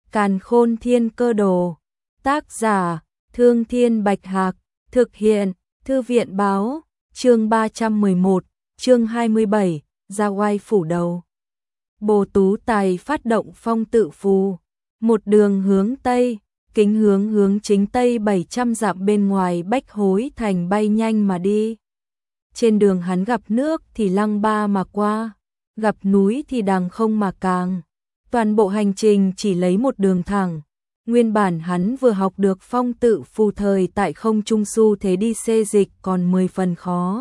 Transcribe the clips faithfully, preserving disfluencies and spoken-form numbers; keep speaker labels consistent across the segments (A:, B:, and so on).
A: Càn Khôn Thiên Cơ Đồ. Tác giả: Thương Thiên Bạch Hạc. Thực hiện: Thư viện báo. Chương ba trăm mười một, chương hai mươi bảy, ra oai phủ đầu. Bồ Tú Tài phát động phong tự phù, một đường hướng Tây, kính hướng hướng chính Tây bảy trăm dặm bên ngoài Bách Hối Thành bay nhanh mà đi. Trên đường hắn gặp nước thì lăng ba mà qua, gặp núi thì đằng không mà càng. Toàn bộ hành trình chỉ lấy một đường thẳng. Nguyên bản hắn vừa học được phong tự phù thời tại không trung su thế đi xê dịch còn mười phần khó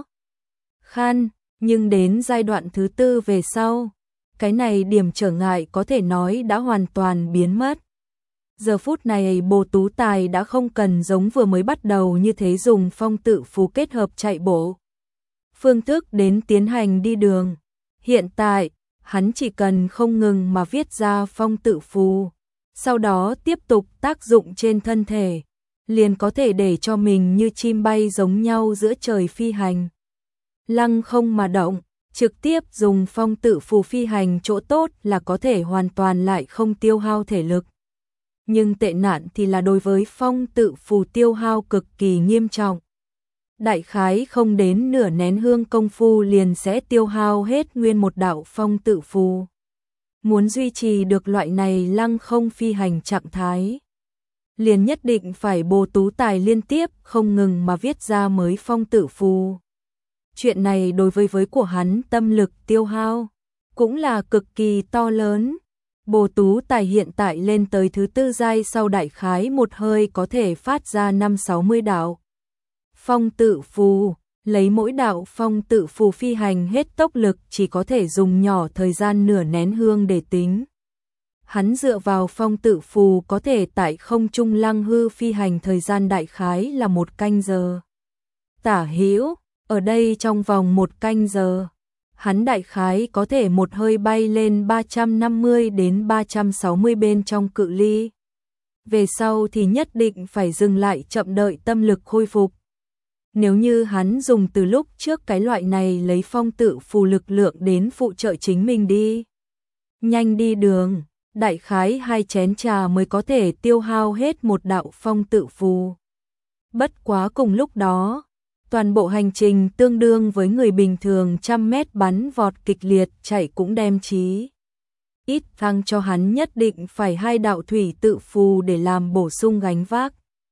A: khăn, nhưng đến giai đoạn thứ tư về sau, cái này điểm trở ngại có thể nói đã hoàn toàn biến mất. Giờ phút này Bồ Tú Tài đã không cần giống vừa mới bắt đầu như thế dùng phong tự phù kết hợp chạy bộ phương thức đến tiến hành đi đường. Hiện tại, hắn chỉ cần không ngừng mà viết ra phong tự phù, sau đó tiếp tục tác dụng trên thân thể, liền có thể để cho mình như chim bay giống nhau giữa trời phi hành. Lăng không mà động, trực tiếp dùng phong tự phù phi hành chỗ tốt là có thể hoàn toàn lại không tiêu hao thể lực. Nhưng tệ nạn thì là đối với phong tự phù tiêu hao cực kỳ nghiêm trọng. Đại khái không đến nửa nén hương công phu liền sẽ tiêu hao hết nguyên một đạo phong tự phù. Muốn duy trì được loại này lăng không phi hành trạng thái, liền nhất định phải Bồ Tú Tài liên tiếp không ngừng mà viết ra mới phong tự phù. Chuyện này đối với với của hắn tâm lực tiêu hao cũng là cực kỳ to lớn. Bồ Tú Tài hiện tại lên tới thứ tư giai sau đại khái một hơi có thể phát ra năm sáu mươi đạo phong tự phù, lấy mỗi đạo phong tự phù phi hành hết tốc lực chỉ có thể dùng nhỏ thời gian nửa nén hương để tính. Hắn dựa vào phong tự phù có thể tại không trung lăng hư phi hành thời gian đại khái là một canh giờ. Tả hữu, ở đây trong vòng một canh giờ, hắn đại khái có thể một hơi bay lên ba trăm năm mươi đến ba trăm sáu mươi bên trong cự ly. Về sau thì nhất định phải dừng lại chậm đợi tâm lực khôi phục. Nếu như hắn dùng từ lúc trước cái loại này lấy phong tự phù lực lượng đến phụ trợ chính mình đi nhanh đi đường, đại khái hai chén trà mới có thể tiêu hao hết một đạo phong tự phù. Bất quá cùng lúc đó, toàn bộ hành trình tương đương với người bình thường trăm mét bắn vọt kịch liệt chạy cũng đem chí ít thăng cho hắn nhất định phải hai đạo thủy tự phù để làm bổ sung gánh vác.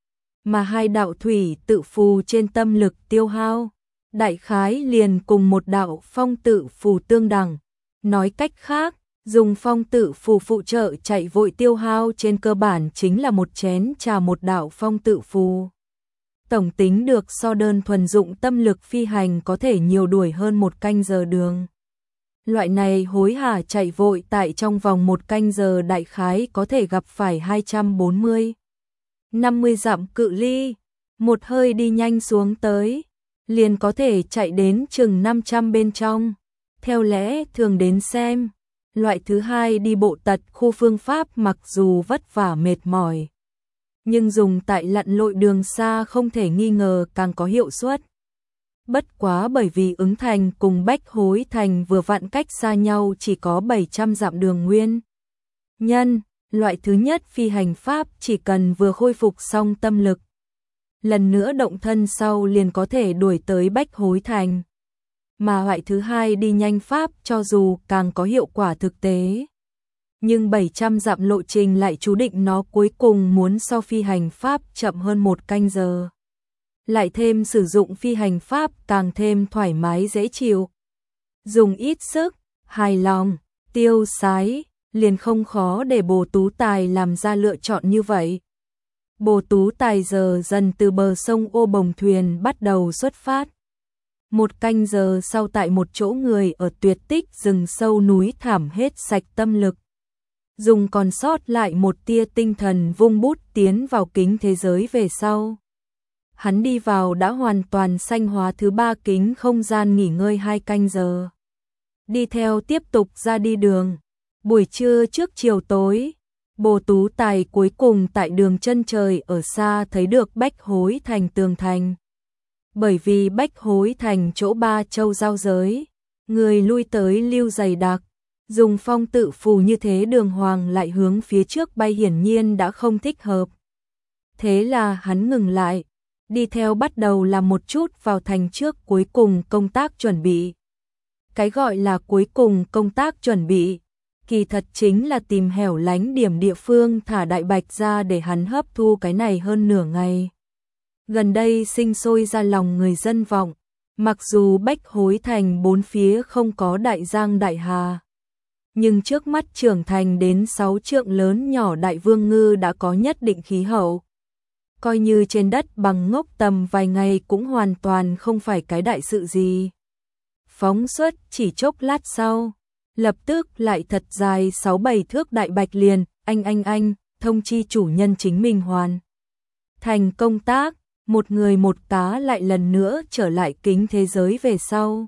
A: Mà hai đạo thủy tự phù trên tâm lực tiêu hao, đại khái liền cùng một đạo phong tự phù tương đẳng. Nói cách khác, dùng phong tự phù phụ trợ chạy vội tiêu hao trên cơ bản chính là một chén trà một đạo phong tự phù. Tổng tính được so đơn thuần dụng tâm lực phi hành có thể nhiều đuổi hơn một canh giờ đường. Loại này hối hả chạy vội tại trong vòng một canh giờ đại khái có thể gặp phải hai trăm bốn mươi năm mươi dặm cự ly, một hơi đi nhanh xuống tới, liền có thể chạy đến chừng năm trăm bên trong. Theo lẽ thường đến xem, loại thứ hai đi bộ tật khu phương pháp mặc dù vất vả mệt mỏi, nhưng dùng tại lặn lội đường xa không thể nghi ngờ càng có hiệu suất. Bất quá bởi vì Ứng Thành cùng Bách Hối Thành vừa vặn cách xa nhau chỉ có bảy trăm dặm đường nguyên nhân, loại thứ nhất phi hành pháp chỉ cần vừa khôi phục xong tâm lực, lần nữa động thân sau liền có thể đuổi tới Bách Hối Thành. Mà loại thứ hai đi nhanh pháp cho dù càng có hiệu quả thực tế, nhưng bảy trăm dặm lộ trình lại chú định nó cuối cùng muốn so phi hành pháp chậm hơn một canh giờ. Lại thêm sử dụng phi hành pháp càng thêm thoải mái dễ chịu. Dùng ít sức, hài lòng, tiêu sái, liền không khó để Bồ Tú Tài làm ra lựa chọn như vậy. Bồ Tú Tài giờ dần từ bờ sông Ô Bồng thuyền bắt đầu xuất phát. Một canh giờ sau tại một chỗ người ở tuyệt tích rừng sâu núi thảm hết sạch tâm lực. Dùng còn sót lại một tia tinh thần vung bút tiến vào kính thế giới về sau. Hắn đi vào đã hoàn toàn xanh hóa thứ ba kính không gian nghỉ ngơi hai canh giờ. Đi theo tiếp tục ra đi đường. Buổi trưa trước chiều tối, Bồ Tú Tài cuối cùng tại đường chân trời ở xa thấy được Bách Hối Thành tường thành. Bởi vì Bách Hối Thành chỗ ba châu giao giới, người lui tới lưu dày đặc, Dùng phong tự phù như thế đường hoàng lại hướng phía trước bay hiển nhiên đã không thích hợp. Thế là hắn ngừng lại, đi theo bắt đầu làm một chút vào thành trước cuối cùng công tác chuẩn bị. Cái gọi là cuối cùng công tác chuẩn bị, kỳ thật chính là tìm hẻo lánh điểm địa phương thả Đại Bạch ra để hắn hấp thu cái này hơn nửa ngày. Gần đây sinh sôi ra lòng người dân vọng, mặc dù Bách Hối Thành bốn phía không có đại giang đại hà, nhưng trước mắt trưởng thành đến sáu trượng lớn nhỏ Đại Vương Ngư đã có nhất định khí hậu. Coi như trên đất bằng ngốc tầm vài ngày cũng hoàn toàn không phải cái đại sự gì. Phóng xuất chỉ chốc lát sau, lập tức lại thật dài sáu bảy thước Đại Bạch liền, anh anh anh, thông chi chủ nhân chính mình hoàn thành công tác, một người một cá lại lần nữa trở lại kính thế giới về sau.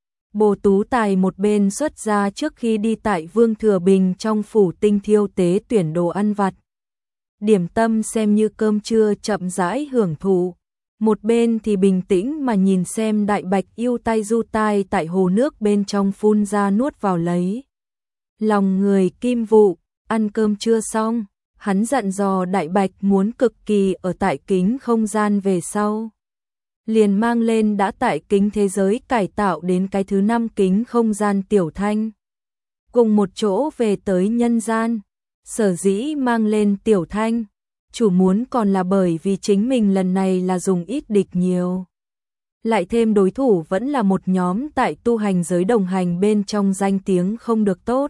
A: Bồ Tú Tài một bên xuất ra trước khi đi tại Vương Thừa Bình trong phủ tinh thiêu tế tuyển đồ ăn vặt. Điểm tâm xem như cơm trưa chậm rãi hưởng thụ, một bên thì bình tĩnh mà nhìn xem Đại Bạch yêu tay du tai tại hồ nước bên trong phun ra nuốt vào lấy. Lòng người kim vụ, ăn cơm trưa xong, hắn dặn dò Đại Bạch muốn cực kỳ ở tại kính không gian về sau. Liền mang lên đã tại kính thế giới cải tạo đến cái thứ năm kính không gian Tiểu Thanh. Cùng một chỗ về tới nhân gian, sở dĩ mang lên Tiểu Thanh, chủ muốn còn là bởi vì chính mình lần này là dùng ít địch nhiều. Lại thêm đối thủ vẫn là một nhóm tại tu hành giới đồng hành bên trong danh tiếng không được tốt.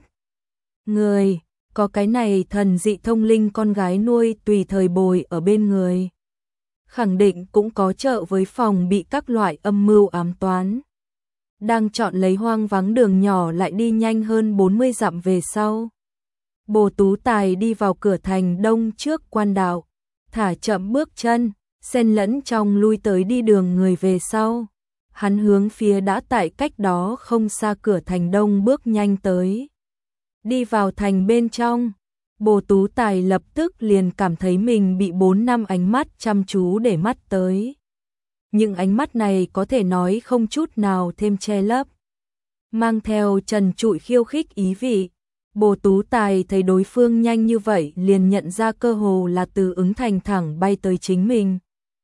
A: Người, có cái này thần dị thông linh con gái nuôi tùy thời bồi ở bên người. Khẳng định cũng có trợ với phòng bị các loại âm mưu ám toán. Đang chọn lấy hoang vắng đường nhỏ lại đi nhanh hơn bốn mươi dặm về sau. Bồ Tú Tài đi vào cửa thành đông trước quan đạo, thả chậm bước chân, xen lẫn trong lui tới đi đường người về sau. Hắn hướng phía đã tại cách đó không xa cửa thành đông bước nhanh tới. Đi vào thành bên trong, Bồ Tú Tài lập tức liền cảm thấy mình bị bốn năm ánh mắt chăm chú để mắt tới. Những ánh mắt này có thể nói không chút nào thêm che lấp, mang theo trần trụi khiêu khích ý vị. Bồ Tú Tài thấy đối phương nhanh như vậy liền nhận ra cơ hồ là từ ứng thành thẳng bay tới chính mình.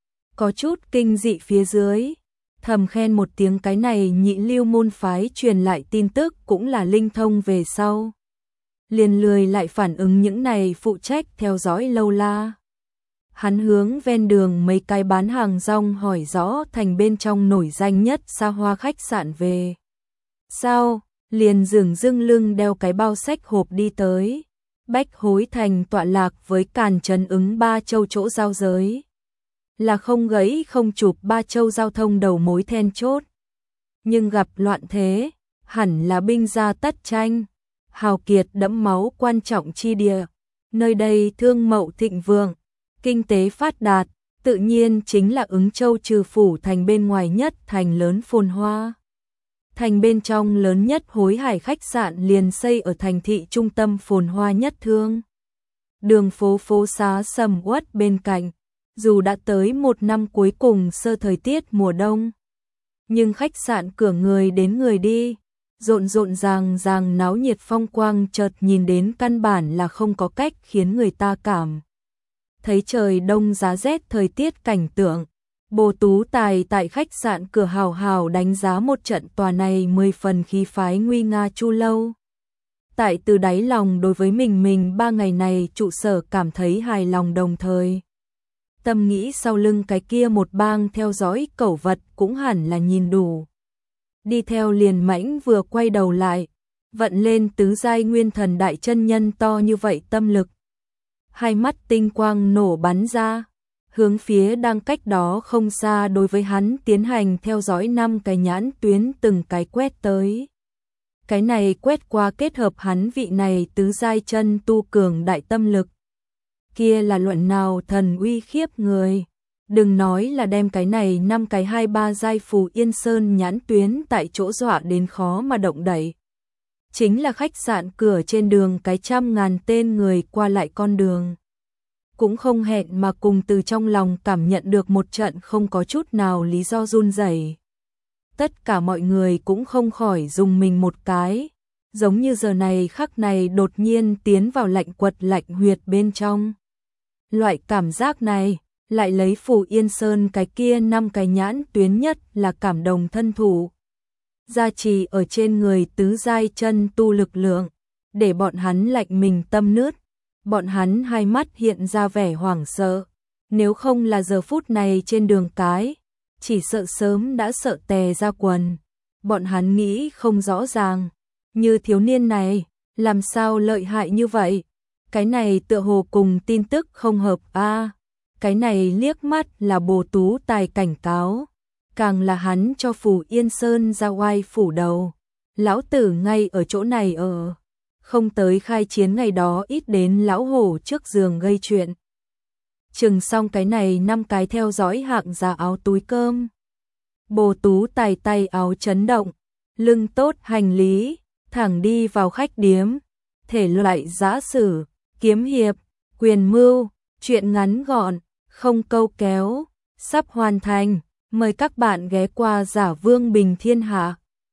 A: Có chút kinh dị phía dưới, thầm khen một tiếng cái này nhị lưu môn phái truyền lại tin tức cũng là linh thông về sau. Liền lười lại phản ứng những này phụ trách theo dõi lâu la. Hắn hướng ven đường mấy cái bán hàng rong hỏi rõ thành bên trong nổi danh nhất xa hoa khách sạn về. Sao? Liền dường dưng lưng đeo cái bao sách hộp đi tới. Bách Hối Thành tọa lạc với càn trấn ứng ba châu chỗ giao giới. Là không gãy không chụp ba châu giao thông đầu mối then chốt. Nhưng gặp loạn thế, hẳn là binh gia tất tranh. Hào kiệt đẫm máu quan trọng chi địa. Nơi đây thương mậu thịnh vượng, kinh tế phát đạt, tự nhiên chính là Ứng Châu trừ phủ thành bên ngoài nhất thành lớn phồn hoa. Thành bên trong lớn nhất Hối Hải khách sạn liền xây ở thành thị trung tâm phồn hoa nhất thương. Đường phố phố xá sầm uất bên cạnh, dù đã tới một năm cuối cùng sơ thời tiết mùa đông. Nhưng khách sạn cửa người đến người đi, rộn rộn ràng ràng náo nhiệt phong quang chợt nhìn đến căn bản là không có cách khiến người ta cảm thấy trời đông giá rét thời tiết cảnh tượng. Bồ Tú Tài tại khách sạn cửa hào hào đánh giá một trận tòa này mười phần khí phái nguy nga chu lâu. Tại từ đáy lòng đối với mình mình ba ngày này trụ sở cảm thấy hài lòng đồng thời. Tâm nghĩ sau lưng cái kia một bang theo dõi cẩu vật cũng hẳn là nhìn đủ. Đi theo liền mãnh vừa quay đầu lại, vận lên tứ giai nguyên thần đại chân nhân to như vậy tâm lực. Hai mắt tinh quang nổ bắn ra, hướng phía đang cách đó không xa đối với hắn tiến hành theo dõi năm cái nhãn tuyến từng cái quét tới. Cái này quét qua kết hợp hắn vị này tứ giai chân tu cường đại tâm lực. Kia là luận nào thần uy khiếp người. Đừng nói là đem cái này năm cái hai ba giai phù yên sơn nhãn tuyến tại chỗ dọa đến khó mà động đậy. Chính là khách sạn cửa trên đường cái trăm ngàn tên người qua lại con đường. Cũng không hẹn mà cùng từ trong lòng cảm nhận được một trận không có chút nào lý do run rẩy. Tất cả mọi người cũng không khỏi dùng mình một cái, giống như giờ này khắc này đột nhiên tiến vào lạnh quật lạnh huyệt bên trong. Loại cảm giác này, lại lấy Phù Yên Sơn cái kia năm cái nhãn tuyến nhất là cảm đồng thân thủ. Gia trì ở trên người tứ giai chân tu lực lượng, để bọn hắn lạnh mình tâm nứt, bọn hắn hai mắt hiện ra vẻ hoảng sợ. Nếu không là giờ phút này trên đường cái, chỉ sợ sớm đã sợ tè ra quần. Bọn hắn nghĩ không rõ ràng, như thiếu niên này, làm sao lợi hại như vậy? Cái này tựa hồ cùng tin tức không hợp a. Cái này liếc mắt là Bồ Tú Tài cảnh cáo, càng là hắn cho Phù Yên Sơn ra oai phủ đầu. Lão tử ngay ở chỗ này ở, không tới khai chiến ngày đó ít đến lão hổ trước giường gây chuyện. Chừng xong cái này năm cái theo dõi hạng giá áo túi cơm. Bồ Tú Tài tay áo chấn động, lưng tốt hành lý, thẳng đi vào khách điếm. Thể loại giã sử, kiếm hiệp, quyền mưu, chuyện ngắn gọn, không câu kéo, sắp hoàn thành. Mời các bạn ghé qua Giả Vương Bình Thiên Hạ.